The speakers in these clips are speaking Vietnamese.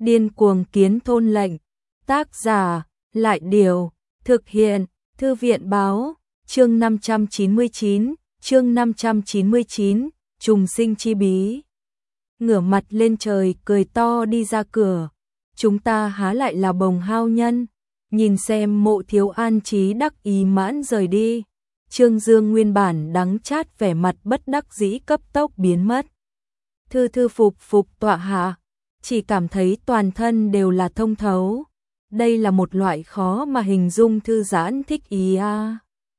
Điên cuồng kiến thôn lệnh. Tác giả, Lại Điều, thực hiện, Thư viện báo, chương 599, chương 599, trùng sinh chi bí. Ngửa mặt lên trời cười to đi ra cửa. Chúng ta há lại là bồng hao nhân. Nhìn xem Mộ Thiếu An trí đắc ý mãn rời đi. Trương Dương nguyên bản đắng chát vẻ mặt bất đắc dĩ cấp tốc biến mất. Thư thư phục phục tọa hạ, chỉ cảm thấy toàn thân đều là thông thấu. Đây là một loại khó mà hình dung thư giãn thích ý à.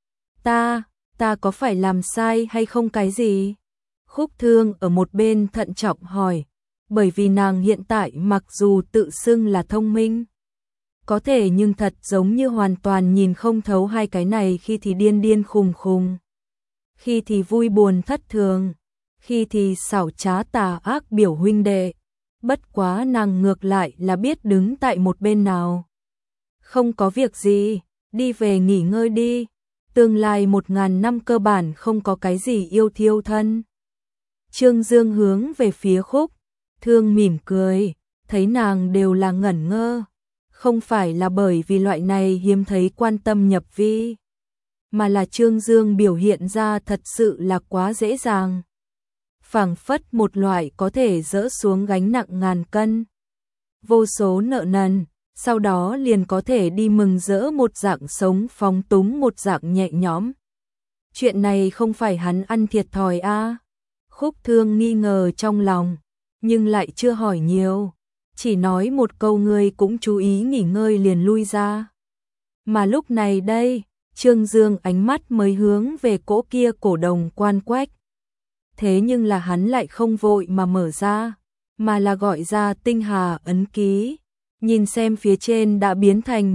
Ta có phải làm sai hay không cái gì? Khúc Thương ở một bên thận trọng hỏi, bởi vì nàng hiện tại mặc dù tự xưng là thông minh, có thể nhưng thật giống như hoàn toàn nhìn không thấu hai cái này, khi thì điên điên khùng khùng, khi thì vui buồn thất thường, khi thì xảo trá tà ác biểu huynh đệ. Bất quá nàng ngược lại là biết đứng tại một bên nào. Không có việc gì, đi về nghỉ ngơi đi. Tương lai 1000 năm cơ bản không có cái gì yêu thiêu thân. Trương Dương hướng về phía Khúc Thương mỉm cười, thấy nàng đều là ngẩn ngơ. Không phải là bởi vì loại này hiếm thấy quan tâm nhập vi, mà là Trương Dương biểu hiện ra thật sự là quá dễ dàng. Phảng phất một loại có thể dỡ xuống gánh nặng ngàn cân, vô số nợ nần, sau đó liền có thể đi mừng rỡ một dạng sống phóng túng một dạng nhẹ nhõm. Chuyện này không phải hắn ăn thiệt thòi a? Khúc Thương nghi ngờ trong lòng, nhưng lại chưa hỏi nhiều, chỉ nói một câu ngươi cũng chú ý nghỉ ngơi liền lui ra. Mà lúc này đây, Trương Dương ánh mắt mới hướng về cỗ kia cổ đồng quan quách. Thế nhưng là hắn lại không vội mà mở ra, mà là gọi ra tinh hà ấn ký. Nhìn xem phía trên đã biến thành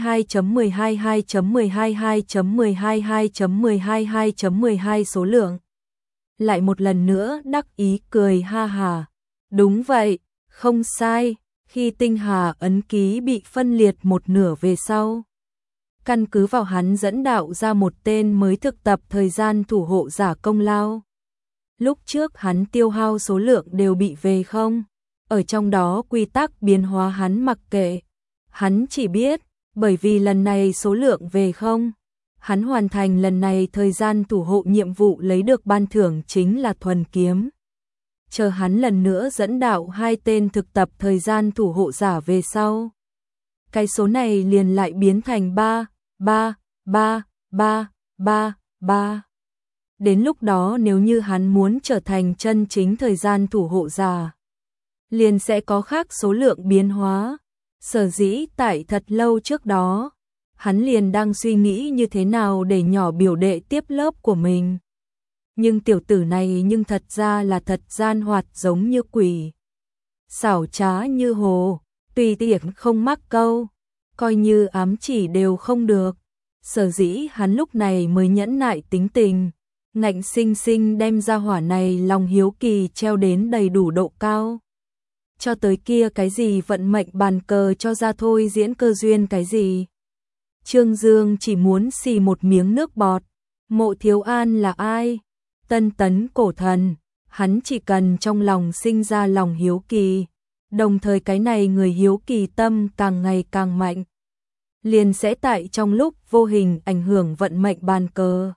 122.122.122.122.122 số lượng. Lại một lần nữa đắc ý cười ha hà. Đúng vậy, không sai, khi tinh hà ấn ký bị phân liệt một nửa về sau, căn cứ vào hắn dẫn đạo ra một tên mới thực tập thời gian thủ hộ giả công lao. Lúc trước hắn tiêu hao số lượng đều bị về không. Ở trong đó quy tắc biến hóa hắn mặc kệ. Hắn chỉ biết, bởi vì lần này số lượng về không, hắn hoàn thành lần này thời gian thủ hộ nhiệm vụ lấy được ban thưởng chính là thuần kiếm. Chờ hắn lần nữa dẫn đạo 2 tên thực tập thời gian thủ hộ giả về sau, cái số này liền lại biến thành 3. Đến lúc đó nếu như hắn muốn trở thành chân chính thời gian thủ hộ giả, liền sẽ có khác số lượng biến hóa. Sở dĩ tại thật lâu trước đó, hắn liền đang suy nghĩ như thế nào để nhỏ biểu đệ tiếp lớp của mình. Nhưng tiểu tử này nhưng thật ra là thật gian hoạt giống như quỷ, xảo trá như hồ, tùy tiện không mắc câu, coi như ám chỉ đều không được. Sở dĩ hắn lúc này mới nhẫn nại tính tình, ngạnh sinh sinh đem ra hỏa này lòng hiếu kỳ treo đến đầy đủ độ cao. Cho tới kia cái gì vận mệnh bàn cờ cho ra thôi diễn cơ duyên cái gì. Trương Dương chỉ muốn xì một miếng nước bọt. Mộ Thiếu An là ai? Tân tấn cổ thần. Hắn chỉ cần trong lòng sinh ra lòng hiếu kỳ, đồng thời cái này người hiếu kỳ tâm càng ngày càng mạnh, liền sẽ tại trong lúc vô hình ảnh hưởng vận mệnh bàn cờ.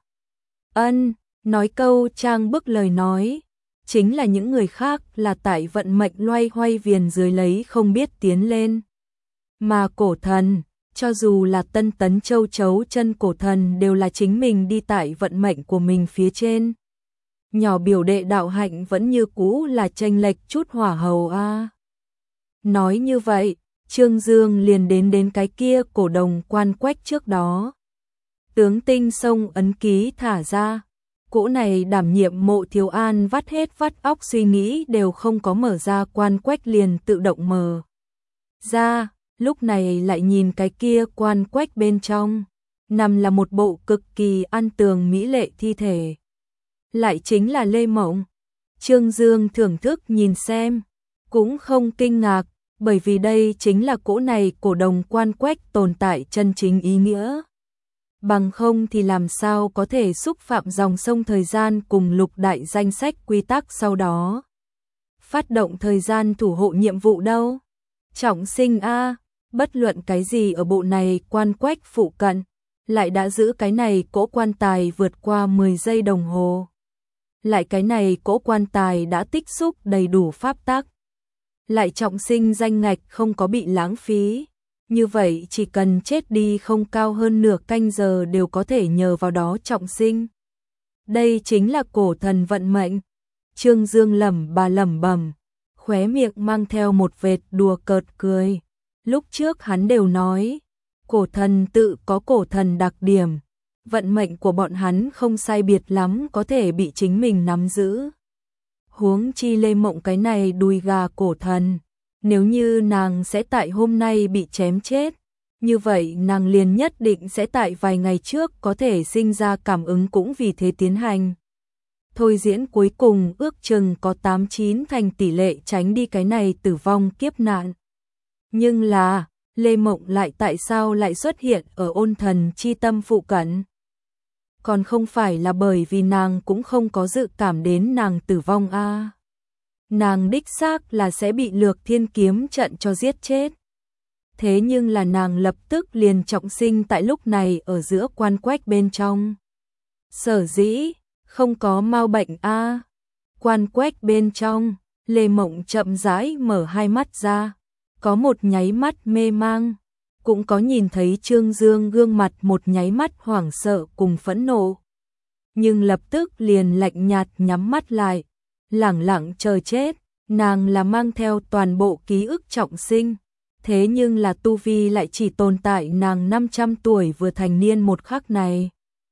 Nói câu trang bức lời nói, chính là những người khác là tại vận mệnh loay hoay viền dưới lấy không biết tiến lên. Mà cổ thần, cho dù là tân tấn châu chấu chân cổ thần đều là chính mình đi tại vận mệnh của mình phía trên. Nhỏ biểu đệ đạo hạnh vẫn như cũ là chênh lệch chút hỏa hầu a. Nói như vậy, Trương Dương liền đến cái kia cổ đồng quan quách trước đó. Tướng tinh sông ấn ký thả ra. Cỗ này đảm nhiệm Mộ Thiếu An vắt hết vắt óc suy nghĩ đều không có mở ra, quan quách liền tự động mở ra. Lúc này lại nhìn cái kia quan quách bên trong, nằm là một bộ cực kỳ an tường mỹ lệ thi thể. Lại chính là Lê Mộng. Trương Dương thưởng thức nhìn xem, cũng không kinh ngạc, bởi vì đây chính là cỗ này cổ đồng quan quách tồn tại chân chính ý nghĩa. Bằng không thì làm sao có thể xúc phạm dòng sông thời gian cùng lục đại danh sách quy tắc sau đó phát động thời gian thủ hộ nhiệm vụ đâu. Trọng sinh a, bất luận cái gì ở bộ này quan quách phụ cận, lại đã giữ cái này cỗ quan tài vượt qua 10 giây đồng hồ. Lại cái này cỗ quan tài đã tích xúc đầy đủ pháp tắc. Lại trọng sinh danh ngạch không có bị lãng phí. Như vậy chỉ cần chết đi không cao hơn nửa canh giờ đều có thể nhờ vào đó trọng sinh. Đây chính là cổ thần vận mệnh. Trương Dương lẩm bẩm, khóe miệng mang theo một vệt đùa cợt cười. Lúc trước hắn đều nói, cổ thần tự có cổ thần đặc điểm, vận mệnh của bọn hắn không sai biệt lắm có thể bị chính mình nắm giữ. Huống chi Lê Mộng cái này đùi gà cổ thần, nếu như nàng sẽ tại hôm nay bị chém chết, như vậy nàng liền nhất định sẽ tại vài ngày trước có thể sinh ra cảm ứng cũng vì thế tiến hành. Thôi diễn cuối cùng ước chừng có 89 thành tỷ lệ tránh đi cái này tử vong kiếp nạn. Nhưng là, Lê Mộng lại tại sao lại xuất hiện ở ôn thần chi tâm phụ cận? Còn không phải là bởi vì nàng cũng không có dự cảm đến nàng tử vong a. Nàng đích xác là sẽ bị Lược Thiên kiếm trận cho giết chết. Thế nhưng là nàng lập tức liền trọng sinh tại lúc này ở giữa quan quách bên trong. Sở dĩ không có mau bệnh a. Quan quách bên trong, Lê Mộng chậm rãi mở hai mắt ra, có một nháy mắt mê mang, cũng có nhìn thấy Trương Dương gương mặt một nháy mắt hoảng sợ cùng phẫn nộ. Nhưng lập tức liền lạnh nhạt nhắm mắt lại, lẳng lặng chờ chết. Nàng là mang theo toàn bộ ký ức trọng sinh, thế nhưng là tu vi lại chỉ tồn tại nàng 500 tuổi vừa thành niên một khắc này.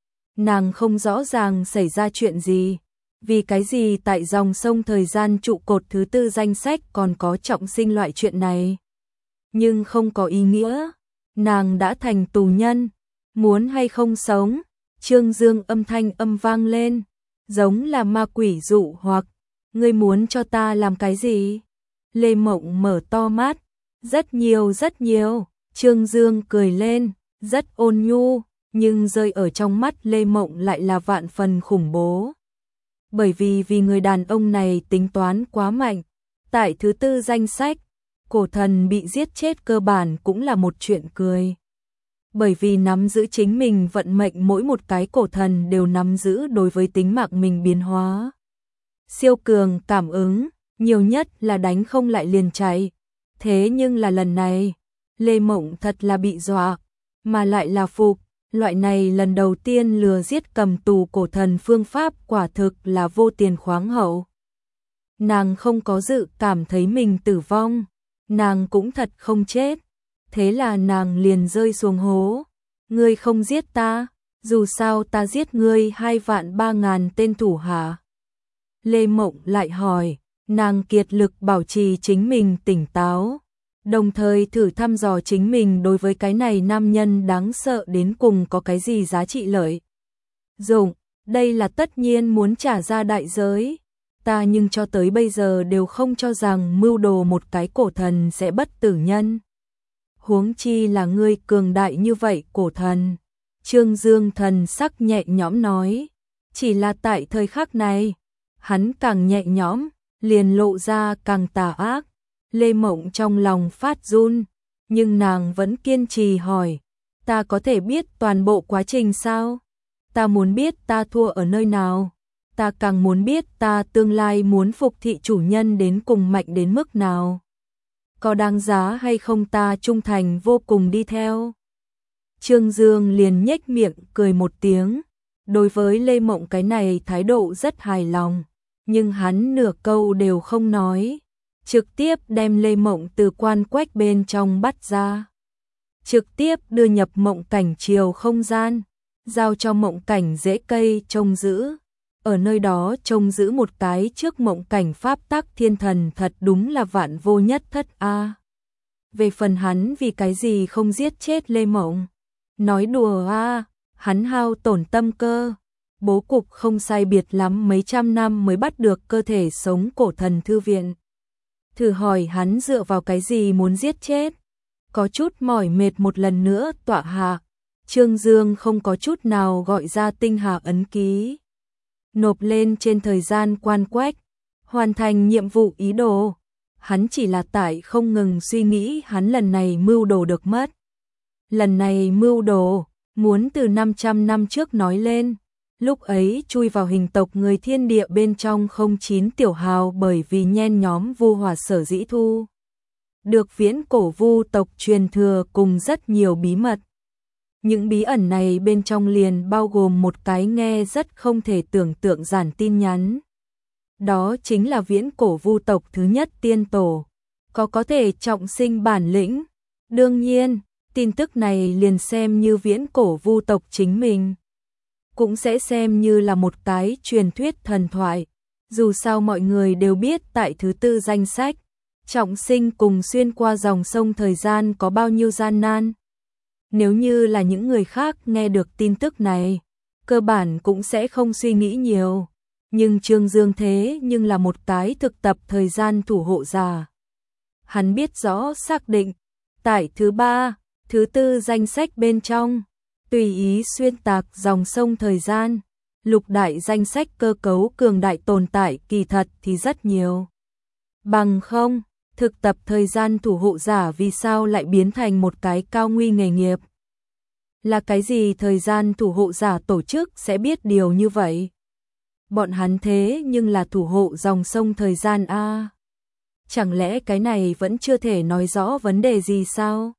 Nàng không rõ ràng xảy ra chuyện gì, vì cái gì tại dòng sông thời gian trụ cột thứ tư danh sách còn có trọng sinh loại chuyện này. Nhưng không có ý nghĩa, nàng đã thành tù nhân, muốn hay không sống. Trương Dương âm thanh vang lên, giống là ma quỷ dụ hoặc, ngươi muốn cho ta làm cái gì? Lê Mộng mở to mắt, rất nhiều. Trương Dương cười lên, rất ôn nhu, nhưng rơi ở trong mắt Lê Mộng lại là vạn phần khủng bố. Bởi vì người đàn ông này tính toán quá mạnh, tại thứ tư danh sách, cổ thần bị giết chết cơ bản cũng là một chuyện cười. Bởi vì nắm giữ chính mình vận mệnh, mỗi một cái cổ thần đều nắm giữ đối với tính mạng mình biến hóa. Siêu cường cảm ứng, nhiều nhất là đánh không lại liền chạy. Thế nhưng là lần này, Lê Mộng thật là bị dọa, mà lại là phục. Loại này lần đầu tiên lừa giết cầm tù cổ thần phương pháp quả thực là vô tiền khoáng hậu. Nàng không có dự cảm thấy mình tử vong, nàng cũng thật không chết. Thế là nàng liền rơi xuống hố. Ngươi không giết ta, dù sao ta giết ngươi 2.300.000 tên thủ hạ. Lê Mộng lại hỏi, nàng kiệt lực bảo trì chính mình tỉnh táo, đồng thời thử thăm dò chính mình đối với cái này nam nhân đáng sợ đến cùng có cái gì giá trị lợi dụng. Đây là tất nhiên muốn trả ra đại giới. Ta nhưng cho tới bây giờ đều không cho rằng mưu đồ một cái cổ thần sẽ bất tử nhân. Huống chi là ngươi cường đại như vậy cổ thần. Trương Dương thần sắc nhẹ nhõm nói. Chỉ là tại thời khắc này, hắn càng nhẹ nhõm, liền lộ ra càng tà ác. Lê Mộng trong lòng phát run, nhưng nàng vẫn kiên trì hỏi. Ta có thể biết toàn bộ quá trình sao? Ta muốn biết ta thua ở nơi nào? Ta càng muốn biết ta tương lai muốn phục thị chủ nhân đến cùng mạnh đến mức nào? Có đáng giá hay không ta trung thành vô cùng đi theo? Trương Dương liền nhếch miệng cười một tiếng. Đối với Lê Mộng cái này thái độ rất hài lòng, nhưng hắn nửa câu đều không nói, trực tiếp đem Lê Mộng từ quan quách bên trong bắt ra, trực tiếp đưa nhập mộng cảnh chiều không gian, giao cho mộng cảnh rễ cây trông giữ. Ở nơi đó trông giữ một cái trước mộng cảnh pháp tắc thiên thần, thật đúng là vạn vô nhất thất a. Về phần hắn vì cái gì không giết chết Lê Mộng, nói đùa a, hắn hao tổn tâm cơ, bố cục không sai biệt lắm mấy trăm năm mới bắt được cơ thể sống cổ thần thư viện. Thử hỏi hắn dựa vào cái gì muốn giết chết? Có chút mỏi mệt một lần nữa tọa hạ, Trương Dương không có chút nào gọi ra tinh hà ấn ký, nộp lên trên thời gian quan quách, hoàn thành nhiệm vụ ý đồ. hắn chỉ là tại không ngừng suy nghĩ hắn lần này mưu đồ được mất. Lần này mưu đồ, muốn từ 500 năm trước nói lên, lúc ấy chui vào hình tộc người thiên địa bên trong 09 tiểu hào bởi vì nhen nhóm vu hỏa sở dĩ thu. Được viễn cổ vu tộc truyền thừa cùng rất nhiều bí mật. Những bí ẩn này bên trong liền bao gồm một cái nghe rất không thể tưởng tượng giản tin nhắn. Đó chính là viễn cổ vu tộc thứ nhất tiên tổ, có thể trọng sinh bản lĩnh. Đương nhiên, tin tức này liền xem như viễn cổ vu tộc chính mình. Cũng sẽ xem như là một cái truyền thuyết thần thoại. Dù sao mọi người đều biết tại thứ tư danh sách, trọng sinh cùng xuyên qua dòng sông thời gian có bao nhiêu gian nan. Nếu như là những người khác nghe được tin tức này, cơ bản cũng sẽ không suy nghĩ nhiều. Nhưng Trương Dương thế nhưng là một cái thực tập thời gian thủ hộ giả. Hắn biết rõ xác định, tại thứ ba, thứ tư danh sách bên trong, tùy ý xuyên tạc dòng sông thời gian, lục đại danh sách cơ cấu cường đại tồn tại kỳ thật thì rất nhiều. Bằng không, thực tập thời gian thủ hộ giả vì sao lại biến thành một cái cao nguy nghề nghiệp? Là cái gì thời gian thủ hộ giả tổ chức sẽ biết điều như vậy? Bọn hắn thế nhưng là thủ hộ dòng sông thời gian a. Chẳng lẽ cái này vẫn chưa thể nói rõ vấn đề gì sao?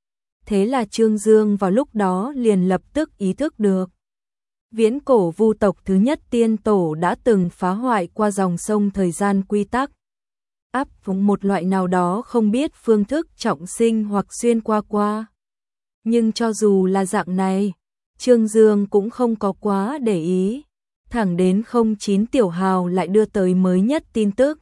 Thế là Trương Dương vào lúc đó liền lập tức ý thức được. Viễn cổ vu tộc thứ nhất tiên tổ đã từng phá hoại qua dòng sông thời gian quy tắc. Áp dụng một loại nào đó không biết phương thức trọng sinh hoặc xuyên qua. Nhưng cho dù là dạng này, Trương Dương cũng không có quá để ý. Thẳng đến 09 tiểu hào lại đưa tới mới nhất tin tức.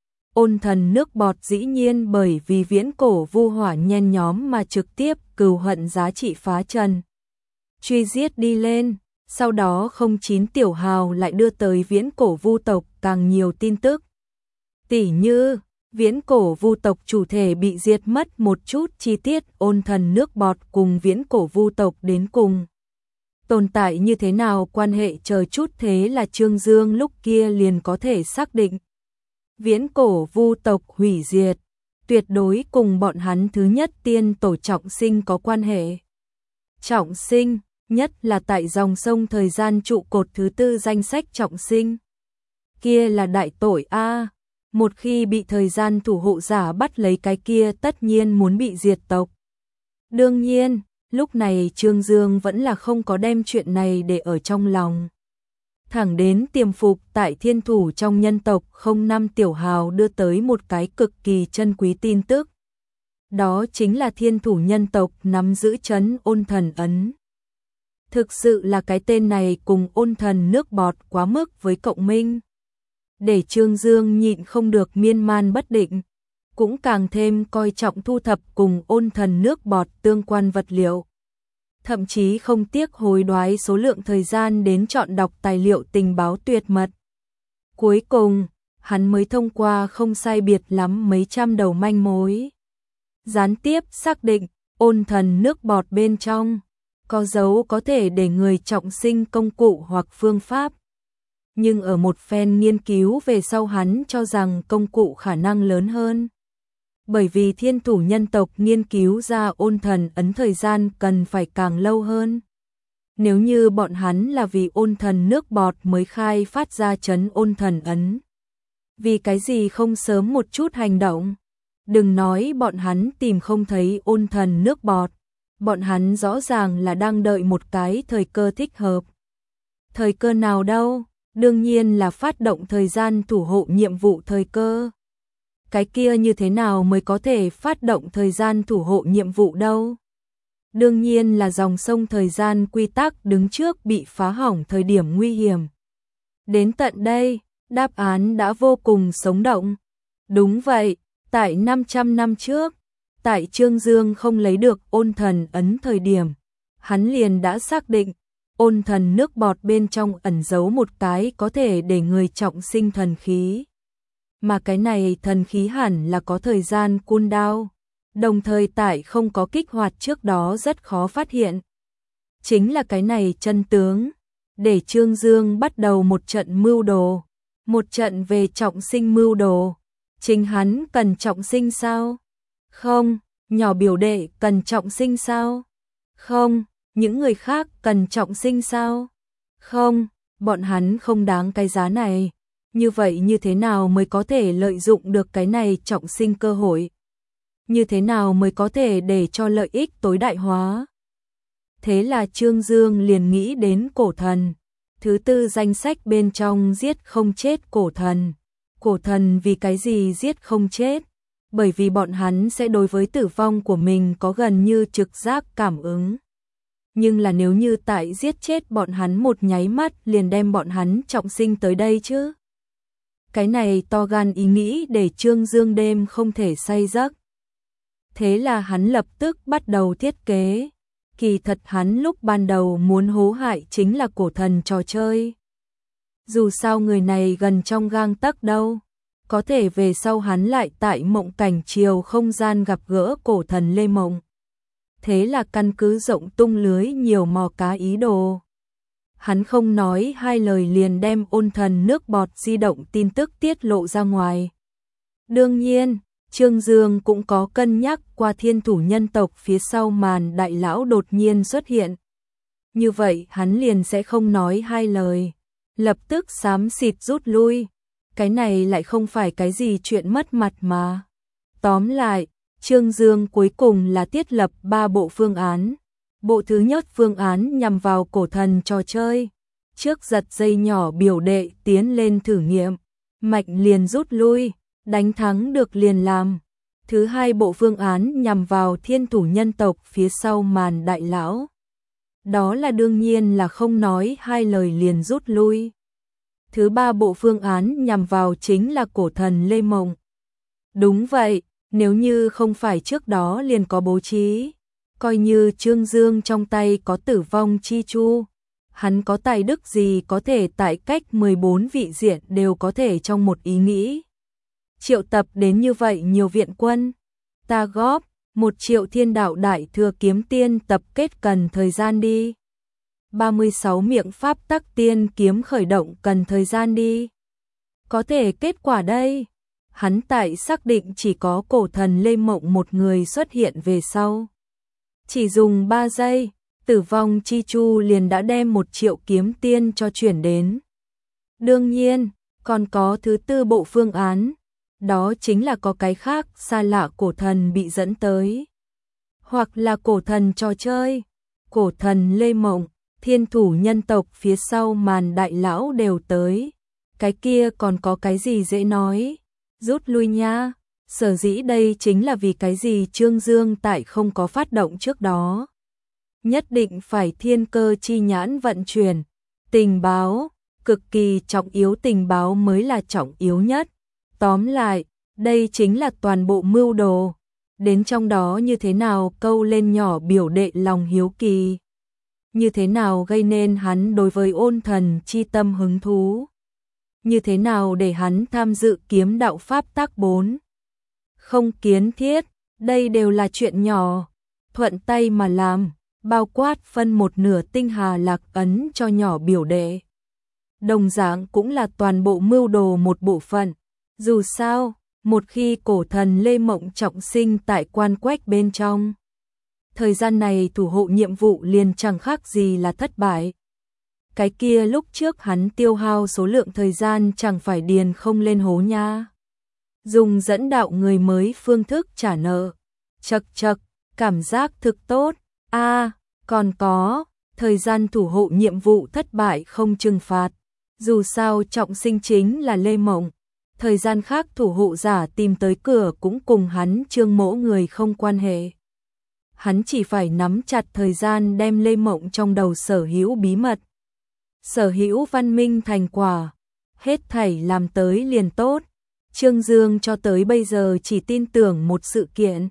Ôn thần nước bọt dĩ nhiên bởi vì viễn cổ vu hỏa nhen nhóm mà trực tiếp cừu hận giá trị phá trần. Truy giết đi lên, sau đó 09 tiểu hào lại đưa tới viễn cổ vu tộc càng nhiều tin tức. Tỉ như, viễn cổ vu tộc chủ thể bị diệt mất một chút chi tiết ôn thần nước bọt cùng viễn cổ vu tộc đến cùng. Tồn tại như thế nào quan hệ chờ chút thế là Trương Dương lúc kia liền có thể xác định. Viễn cổ vu tộc hủy diệt, tuyệt đối cùng bọn hắn thứ nhất tiên tổ trọng sinh có quan hệ. Trọng sinh, nhất là tại dòng sông thời gian trụ cột thứ tư danh sách trọng sinh. Kia là đại tội a. Một khi bị thời gian thủ hộ giả bắt lấy cái kia tất nhiên muốn bị diệt tộc. Đương nhiên, lúc này Trương Dương vẫn là không có đem chuyện này để ở trong lòng. Thẳng đến tiềm phục tại thiên thủ trong nhân tộc 05 tiểu hào đưa tới một cái cực kỳ chân quý tin tức. Đó chính là thiên thủ nhân tộc nắm giữ trấn ôn thần ấn. Thực sự là cái tên này cùng ôn thần nước bọt quá mức với cộng minh. Để Trương Dương nhịn không được miên man bất định, cũng càng thêm coi trọng thu thập cùng ôn thần nước bọt tương quan vật liệu. Thậm chí không tiếc hối đoái số lượng thời gian đến chọn đọc tài liệu tình báo tuyệt mật. Cuối cùng, hắn mới thông qua không sai biệt lắm mấy trăm đầu manh mối. Gián tiếp xác định, ôn thần nước bọt bên trong, có dấu có thể để người trọng sinh công cụ hoặc phương pháp. Nhưng ở một phen nghiên cứu về sau hắn cho rằng công cụ khả năng lớn hơn. Bởi vì thiên thủ nhân tộc nghiên cứu ra ôn thần ấn thời gian cần phải càng lâu hơn. Nếu như bọn hắn là vì ôn thần nước bọt mới khai phát ra trấn ôn thần ấn. Vì cái gì không sớm một chút hành động? Đừng nói bọn hắn tìm không thấy ôn thần nước bọt. Bọn hắn rõ ràng là đang đợi một cái thời cơ thích hợp. Thời cơ nào đâu? Đương nhiên là phát động thời gian thủ hộ nhiệm vụ thời cơ. Cái kia như thế nào mới có thể phát động thời gian thủ hộ nhiệm vụ đâu? Đương nhiên là dòng sông thời gian quy tắc đứng trước bị phá hỏng thời điểm nguy hiểm. Đến tận đây, đáp án đã vô cùng sống động. Đúng vậy, tại 500 năm trước, tại Trương Dương không lấy được ôn thần ấn thời điểm, hắn liền đã xác định ôn thần nước bọt bên trong ẩn giấu một cái có thể để người trọng sinh thần khí. Mà cái này thần khí hẳn là có thời gian cooldown, đồng thời tại không có kích hoạt trước đó rất khó phát hiện. Chính là cái này chân tướng, để Trương Dương bắt đầu một trận mưu đồ, một trận về trọng sinh mưu đồ. Chính hắn cần trọng sinh sao? Không. Nhỏ biểu đệ cần trọng sinh sao? Không. Những người khác cần trọng sinh sao? Không. Bọn hắn không đáng cái giá này. Như vậy như thế nào mới có thể lợi dụng được cái này trọng sinh cơ hội? Như thế nào mới có thể để cho lợi ích tối đại hóa? Thế là Trương Dương liền nghĩ đến cổ thần. Thứ tư danh sách bên trong giết không chết cổ thần. Cổ thần vì cái gì giết không chết? Bởi vì bọn hắn sẽ đối với tử vong của mình có gần như trực giác cảm ứng. Nhưng là nếu như tại giết chết bọn hắn một nháy mắt liền đem bọn hắn trọng sinh tới đây chứ? Cái này to gan ý nghĩ để Trương Dương đêm không thể say giấc. Thế là hắn lập tức bắt đầu thiết kế. Kỳ thật hắn lúc ban đầu muốn hố hại chính là cổ thần trò chơi. Dù sao người này gần trong gang tấc đâu. Có thể về sau hắn lại tại mộng cảnh chiều không gian gặp gỡ cổ thần Lê Mộng. Thế là căn cứ rộng tung lưới nhiều mò cá ý đồ. Hắn không nói hai lời liền đem ôn thần nước bọt di động tin tức tiết lộ ra ngoài. Đương nhiên, Trương Dương cũng có cân nhắc qua thiên thủ nhân tộc phía sau màn đại lão đột nhiên xuất hiện. Như vậy hắn liền sẽ không nói hai lời, lập tức xám xịt rút lui. Cái này lại không phải cái gì chuyện mất mặt mà. Tóm lại, Trương Dương cuối cùng là thiết lập 3 bộ phương án. Bộ thứ nhất phương án nhằm vào cổ thần trò chơi. Trước giật dây nhỏ biểu đệ tiến lên thử nghiệm, mạnh liền rút lui, đánh thắng được liền làm. Thứ hai bộ phương án nhằm vào thiên thủ nhân tộc phía sau màn đại lão. Đó là đương nhiên là không nói hai lời liền rút lui. Thứ ba bộ phương án nhằm vào chính là cổ thần Lê Mộng. Đúng vậy, nếu như không phải trước đó liền có bố trí, coi như Trương Dương trong tay có tử vong chi chu, hắn có tài đức gì có thể tại cách 14 vị diện đều có thể trong một ý nghĩ triệu tập đến như vậy nhiều viện quân. Ta góp 1 triệu thiên đạo đại thừa kiếm tiên tập kết cần thời gian đi. 36 miệng pháp tắc tiên kiếm khởi động cần thời gian đi. Có thể kết quả đây. Hắn tại xác định chỉ có cổ thần Lê Mộng một người xuất hiện về sau. Chỉ dùng 3 giây, tử vong chi chu liền đã đem 1 triệu kiếm tiên cho chuyển đến. Đương nhiên, còn có thứ tư bộ phương án. Đó chính là có cái khác xa lạ cổ thần bị dẫn tới. Hoặc là cổ thần trò chơi, cổ thần Lê Mộng, thiên thủ nhân tộc phía sau màn đại lão đều tới. Cái kia còn có cái gì dễ nói. Rút lui nha. Sở dĩ đây chính là vì cái gì Trương Dương tại không có phát động trước đó. Nhất định phải thiên cơ chi nhãn vận chuyển. Tình báo, cực kỳ trọng yếu tình báo mới là trọng yếu nhất. Tóm lại, đây chính là toàn bộ mưu đồ. Đến trong đó như thế nào câu lên nhỏ biểu đệ lòng hiếu kỳ. Như thế nào gây nên hắn đối với ôn thần chi tâm hứng thú. Như thế nào để hắn tham dự kiếm đạo pháp tác 4. Không kiến thiết, đây đều là chuyện nhỏ. Thuận tay mà làm, bao quát phân 1/2 tinh hà lạc ấn cho nhỏ biểu đệ. Đồng dạng cũng là toàn bộ mưu đồ một bộ phận. Dù sao, một khi cổ thần Lê Mộng trọng sinh tại quan quách bên trong, thời gian này thủ hộ nhiệm vụ liền chẳng khác gì là thất bại. Cái kia lúc trước hắn tiêu hao số lượng thời gian chẳng phải điền không lên hố nha. Dùng dẫn đạo người mới phương thức trả nợ. Chậc chậc, cảm giác thực tốt. Còn có, thời gian thủ hộ nhiệm vụ thất bại không trừng phạt. Dù sao trọng sinh chính là Lê Mộng. Thời gian khác thủ hộ giả tìm tới cửa cũng cùng hắn Trương Mỗ người không quan hệ. Hắn chỉ phải nắm chặt thời gian đem Lê Mộng trong đầu sở hữu bí mật, sở hữu văn minh thành quả, hết thảy làm tới liền tốt. Trương Dương cho tới bây giờ chỉ tin tưởng một sự kiện.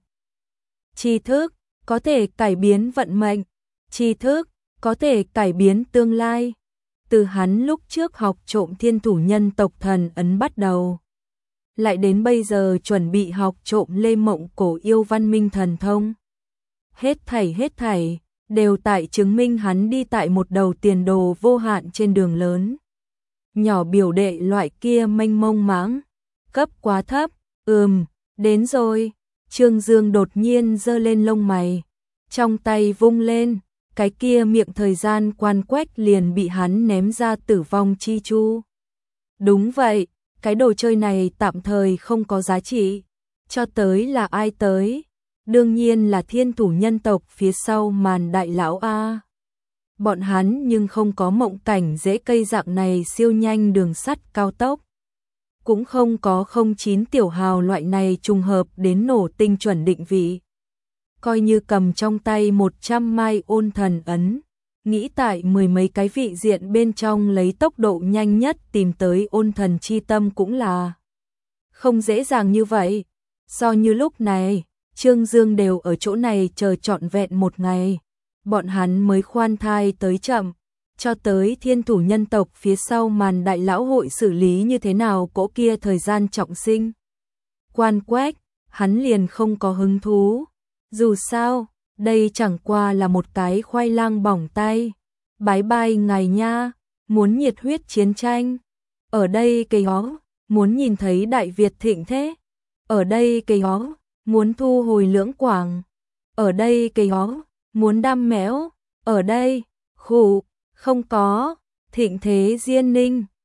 Tri thức có thể cải biến vận mệnh, tri thức có thể cải biến tương lai. Từ hắn lúc trước học trộm thiên thủ nhân tộc thần ấn bắt đầu, lại đến bây giờ chuẩn bị học trộm Lê Mộng cổ yêu văn minh thần thông. Hết thảy đều tại chứng minh hắn đi tại một đầu tiền đồ vô hạn trên đường lớn. Nhỏ biểu đệ loại kia mênh mông mãng, cấp quá thấp, Đến rồi. Trương Dương đột nhiên giơ lên lông mày, trong tay vung lên, cái kia miệng thời gian quan quách liền bị hắn ném ra tử vong chi chu. Đúng vậy, cái đồ chơi này tạm thời không có giá trị. Cho tới là ai tới? Đương nhiên là thiên thủ nhân tộc phía sau màn đại lão A. Bọn hắn nhưng không có mộng cảnh dễ cây dạng này siêu nhanh đường sắt cao tốc. Cũng không có 09 tiểu hào loại này trùng hợp đến nổ tinh chuẩn định vị. Coi như cầm trong tay 100 mai ôn thần ấn, nghĩ tại mười mấy cái vị diện bên trong lấy tốc độ nhanh nhất tìm tới ôn thần chi tâm cũng là không dễ dàng như vậy. Do như lúc này, Trương Dương đều ở chỗ này chờ trọn vẹn một ngày, bọn hắn mới khoan thai tới chậm, cho tới thiên thủ nhân tộc phía sau màn đại lão hội xử lý như thế nào cỗ kia thời gian trọng sinh. Quan quách, hắn liền không có hứng thú. Dù sao, đây chẳng qua là một cái khoai lang bỏng tay. Bái bai ngài nha, muốn nhiệt huyết chiến tranh. Ở đây cây hó, muốn nhìn thấy Đại Việt thịnh thế. Ở đây cây hó, muốn thu hồi Lưỡng Quảng. Ở đây cây hó, muốn đam mẽo. Ở đây, khủ, không có, thịnh thế Diên Ninh.